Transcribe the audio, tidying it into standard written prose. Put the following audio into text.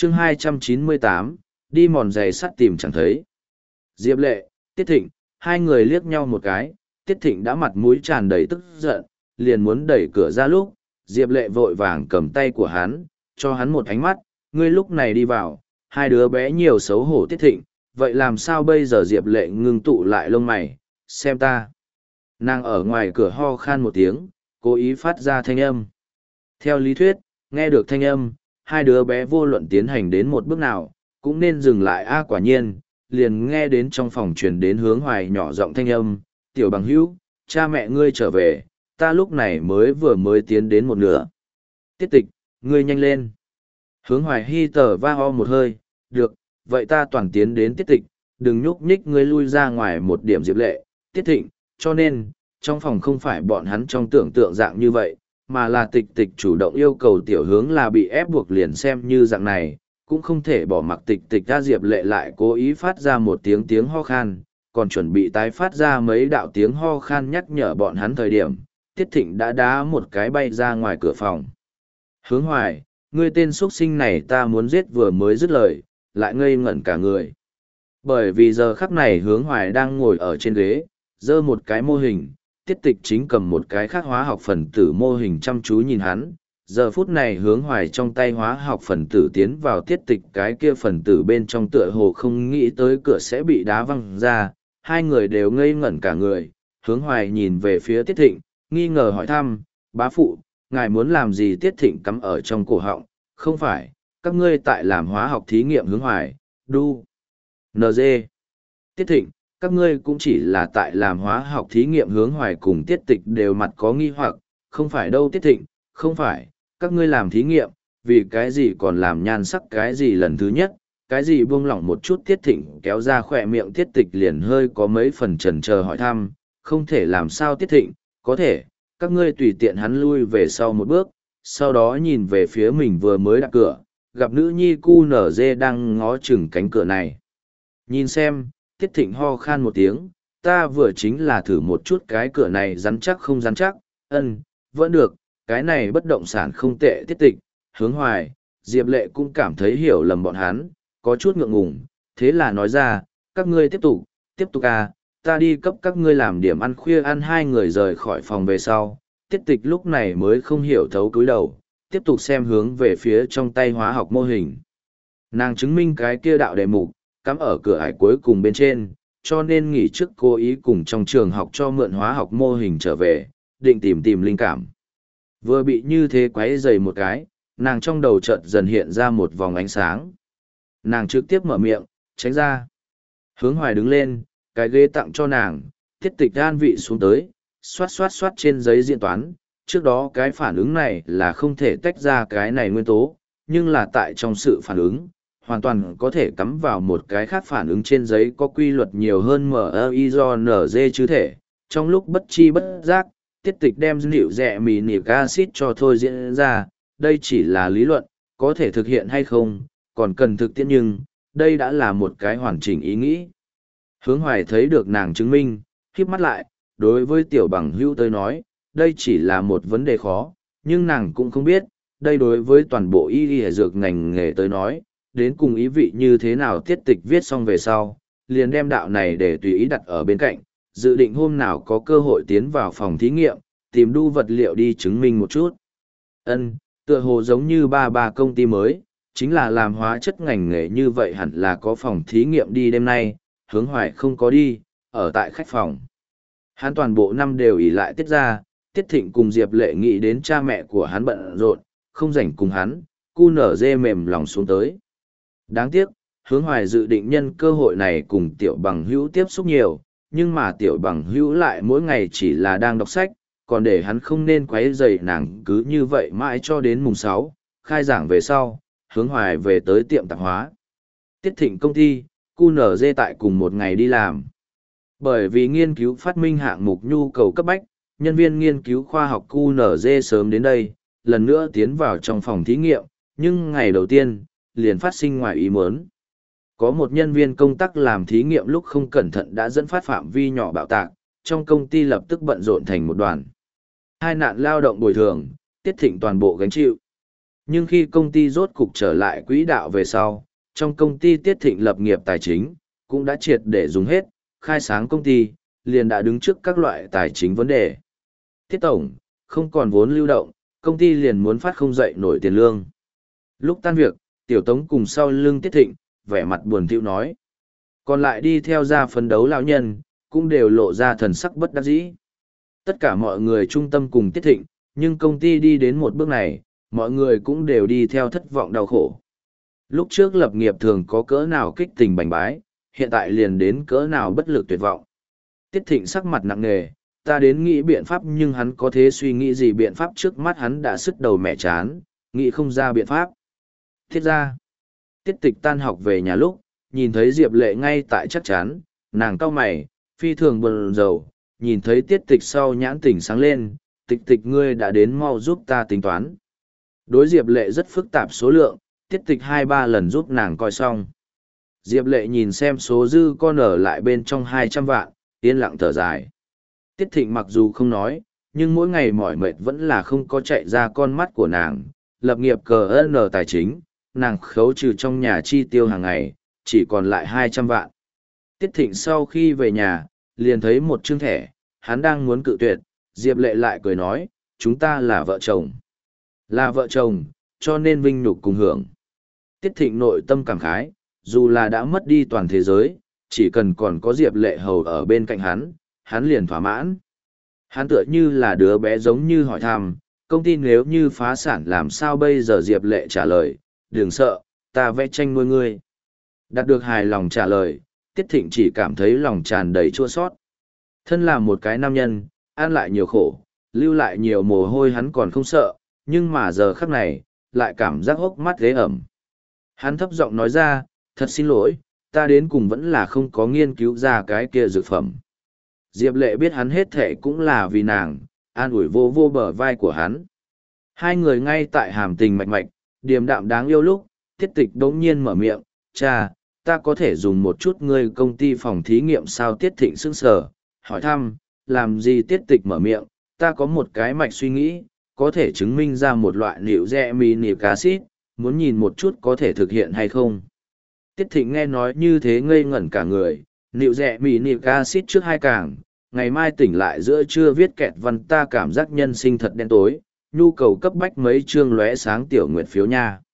chương 298, đi mòn giày sắt tìm chẳng thấy. Diệp Lệ, Tiết Thịnh, hai người liếc nhau một cái, Tiết Thịnh đã mặt mũi tràn đầy tức giận, liền muốn đẩy cửa ra lúc, Diệp Lệ vội vàng cầm tay của hắn, cho hắn một ánh mắt, ngươi lúc này đi vào, hai đứa bé nhiều xấu hổ. Tiết Thịnh, vậy làm sao bây giờ? Diệp Lệ ngưng tụ lại lông mày, xem ta. Nàng ở ngoài cửa ho khan một tiếng, cố ý phát ra thanh âm. Theo lý thuyết, nghe được thanh âm, hai đứa bé vô luận tiến hành đến một bước nào, cũng nên dừng lại. Quả nhiên, liền nghe đến trong phòng truyền đến Hướng Hoài nhỏ giọng thanh âm, tiểu bằng hữu, cha mẹ ngươi trở về, ta lúc này mới tiến đến một nửa. Tiết Tịch, ngươi nhanh lên. Hướng Hoài hi tờ va ho một hơi, được, vậy ta toàn tiến đến. Tiết Tịch, đừng nhúc nhích, ngươi lui ra ngoài một điểm. Diệp Lệ, Tiết Thịnh, cho nên, trong phòng không phải bọn hắn trong tưởng tượng dạng như vậy, mà là Tịch Tịch chủ động yêu cầu tiểu Hướng là bị ép buộc, liền xem như dạng này, cũng không thể bỏ mặc Tịch Tịch ra. Diệp Lệ lại cố ý phát ra một tiếng ho khan, còn chuẩn bị tái phát ra mấy đạo tiếng ho khan nhắc nhở bọn hắn thời điểm, Tiết Thịnh đã đá một cái bay ra ngoài cửa phòng. Hướng Hoài, ngươi tên xuất sinh này ta muốn giết. Vừa mới dứt lời, lại ngây ngẩn cả người. Bởi vì giờ khắc này Hướng Hoài đang ngồi ở trên ghế, giơ một cái mô hình, Tiết Tịch chính cầm một cái khác hóa học phần tử mô hình chăm chú nhìn hắn. Giờ phút này Hướng Hoài trong tay hóa học phần tử tiến vào Tiết Tịch cái kia phần tử bên trong, tựa hồ không nghĩ tới cửa sẽ bị đá văng ra. Hai người đều ngây ngẩn cả người. Hướng Hoài nhìn về phía Tiết Thịnh, nghi ngờ hỏi thăm, bá phụ, ngài muốn làm gì? Tiết Thịnh cắm ở trong cổ họng, không phải, các ngươi tại làm hóa học thí nghiệm. Hướng Hoài, đu, NG. Tiết Thịnh, các ngươi cũng chỉ là tại làm hóa học thí nghiệm. Hướng Hoài cùng Tiết Tịch đều mặt có nghi hoặc, không phải đâu. Tiết Thịnh, không phải, các ngươi làm thí nghiệm, vì cái gì còn làm nhan sắc cái gì lần thứ nhất, cái gì buông lỏng một chút. Tiết Thịnh kéo ra khỏe miệng, Tiết Tịch liền hơi có mấy phần chần chờ hỏi thăm, không thể làm sao? Tiết Thịnh, có thể, các ngươi tùy tiện. Hắn lui về sau một bước, sau đó nhìn về phía mình vừa mới đặt cửa, gặp nữ nhi QNZ đang ngó chừng cánh cửa này. Nhìn xem, Tiết Thịnh ho khan một tiếng, ta vừa chính là thử một chút cái cửa này rắn chắc không rắn chắc. Vẫn được, cái này bất động sản không tệ. Tiết Tịch, Hướng Hoài, Diệp Lệ cũng cảm thấy hiểu lầm bọn hắn, có chút ngượng ngùng, thế là nói ra, các ngươi tiếp tục ta đi cấp các ngươi làm điểm ăn khuya ăn. Hai người rời khỏi phòng về sau, Tiết Tịch lúc này mới không hiểu thấu cúi đầu, tiếp tục xem hướng về phía trong tay hóa học mô hình. Nàng chứng minh cái kia đạo đề mục, cắm ở cửa ải cuối cùng bên trên, cho nên nghỉ trước cố ý cùng trong trường học cho mượn hóa học mô hình trở về, định tìm linh cảm. Vừa bị như thế quấy dày một cái, nàng trong đầu chợt dần hiện ra một vòng ánh sáng. Nàng trực tiếp mở miệng, tránh ra. Hướng Hoài đứng lên, cái ghế tặng cho nàng, Tiết Tịch an vị xuống tới, xoát trên giấy diễn toán. Trước đó cái phản ứng này là không thể tách ra cái này nguyên tố, nhưng là tại trong sự phản ứng, hoàn toàn có thể cắm vào một cái khác phản ứng trên giấy có quy luật nhiều hơn MI do NG chứ thể. Trong lúc bất chi bất giác, Tiết Tịch đem liệu rẹ mì nic acid cho thôi diễn ra, đây chỉ là lý luận, có thể thực hiện hay không, còn cần thực tiễn, nhưng đây đã là một cái hoàn chỉnh ý nghĩ. Hướng Hoài thấy được nàng chứng minh, khép mắt lại, đối với tiểu bằng hữu tới nói, đây chỉ là một vấn đề khó, nhưng nàng cũng không biết, đây đối với toàn bộ y dược ngành nghề tới nói, đến cùng ý vị như thế nào. Tiết Tịch viết xong về sau, liền đem đạo này để tùy ý đặt ở bên cạnh, dự định hôm nào có cơ hội tiến vào phòng thí nghiệm, tìm đu vật liệu đi chứng minh một chút. Tựa hồ giống như ba công ty mới, chính là làm hóa chất ngành nghề như vậy hẳn là có phòng thí nghiệm đi. Đêm nay, Hướng Hoài không có đi, ở tại khách phòng. Hắn toàn bộ năm đều ỷ lại Tiết ra, Tiết Thịnh cùng Diệp Lệ nghĩ đến cha mẹ của hắn bận rộn, không rảnh cùng hắn, QNZ mềm lòng xuống tới. Đáng tiếc, Hướng Hoài dự định nhân cơ hội này cùng tiểu bằng hữu tiếp xúc nhiều, nhưng mà tiểu bằng hữu lại mỗi ngày chỉ là đang đọc sách, còn để hắn không nên quấy rầy nàng. Cứ như vậy mãi cho đến mùng 6, khai giảng về sau, Hướng Hoài về tới tiệm tạp hóa. Tiết Thịnh công ty, QNZ tại cùng một ngày đi làm. Bởi vì nghiên cứu phát minh hạng mục nhu cầu cấp bách, nhân viên nghiên cứu khoa học QNZ sớm đến đây, lần nữa tiến vào trong phòng thí nghiệm, nhưng ngày đầu tiên, liền phát sinh ngoài ý muốn. Có một nhân viên công tác làm thí nghiệm lúc không cẩn thận đã dẫn phát phạm vi nhỏ bạo tạc, trong công ty lập tức bận rộn thành một đoàn. Hai nạn lao động bồi thường, Tiết Thịnh toàn bộ gánh chịu. Nhưng khi công ty rốt cục trở lại quỹ đạo về sau, trong công ty Tiết Thịnh lập nghiệp tài chính, cũng đã triệt để dùng hết, khai sáng công ty, liền đã đứng trước các loại tài chính vấn đề. Tiết Tổng, không còn vốn lưu động, công ty liền muốn phát không dậy nổi tiền lương. Lúc tan việc, Tiểu Tống cùng sau lưng Tiết Thịnh, vẻ mặt buồn thiu nói. Còn lại đi theo ra phấn đấu lão nhân, cũng đều lộ ra thần sắc bất đắc dĩ. Tất cả mọi người trung tâm cùng Tiết Thịnh, nhưng công ty đi đến một bước này, mọi người cũng đều đi theo thất vọng đau khổ. Lúc trước lập nghiệp thường có cỡ nào kích tình bành bái, hiện tại liền đến cỡ nào bất lực tuyệt vọng. Tiết Thịnh sắc mặt nặng nề, ta đến nghĩ biện pháp nhưng hắn có thế suy nghĩ gì biện pháp trước mắt hắn đã sứt đầu mẻ chán, nghĩ không ra biện pháp. Thiết ra, Tiết Tịch tan học về nhà lúc, nhìn thấy Diệp Lệ ngay tại chắc chắn, nàng cau mày, phi thường buồn rầu, nhìn thấy Tiết Tịch sau nhãn tỉnh sáng lên, Tịch Tịch ngươi đã đến mau giúp ta tính toán. Đối Diệp Lệ rất phức tạp số lượng, Tiết Tịch 2-3 lần giúp nàng coi xong. Diệp Lệ nhìn xem số dư con ở lại bên trong 200 vạn, yên lặng thở dài. Tiết Thịnh mặc dù không nói, nhưng mỗi ngày mỏi mệt vẫn là không có chạy ra con mắt của nàng, lập nghiệp cờ N tài chính, nàng khấu trừ trong nhà chi tiêu hàng ngày, chỉ còn lại 200 vạn. Tiết Thịnh sau khi về nhà, liền thấy một chương thẻ, hắn đang muốn cự tuyệt, Diệp Lệ lại cười nói, chúng ta là vợ chồng. Là vợ chồng, cho nên vinh nhục cùng hưởng. Tiết Thịnh nội tâm cảm khái, dù là đã mất đi toàn thế giới, chỉ cần còn có Diệp Lệ hầu ở bên cạnh hắn liền thỏa mãn. Hắn tựa như là đứa bé giống như hỏi thăm, công ty nếu như phá sản làm sao bây giờ Diệp Lệ trả lời, đừng sợ, ta vẽ tranh nuôi ngươi. Đạt được hài lòng trả lời, Tiết Thịnh chỉ cảm thấy lòng tràn đầy chua sót. Thân là một cái nam nhân, ăn lại nhiều khổ, lưu lại nhiều mồ hôi hắn còn không sợ, nhưng mà giờ khắc này, lại cảm giác hốc mắt ghế ẩm. Hắn thấp giọng nói ra, thật xin lỗi, ta đến cùng vẫn là không có nghiên cứu ra cái kia dược phẩm. Diệp Lệ biết hắn hết thệ cũng là vì nàng, an ủi vô vô bờ vai của hắn. Hai người ngay tại hàm tình mạch mạch, điềm đạm đáng yêu lúc, Tiết Tịch đống nhiên mở miệng, cha, ta có thể dùng một chút ngươi công ty phòng thí nghiệm sao? Tiết Thịnh sững sờ, hỏi thăm, làm gì? Tiết Tịch mở miệng, ta có một cái mạch suy nghĩ, có thể chứng minh ra một loại liệu rẽ mini acid, muốn nhìn một chút có thể thực hiện hay không. Tiết Thịnh nghe nói như thế ngây ngẩn cả người, liệu rẽ mini acid trước 2 càng, ngày mai tỉnh lại giữa trưa viết kẹt văn ta cảm giác nhân sinh thật đen tối, nhu cầu cấp bách mấy chương lóe sáng tiểu nguyện phiếu nha.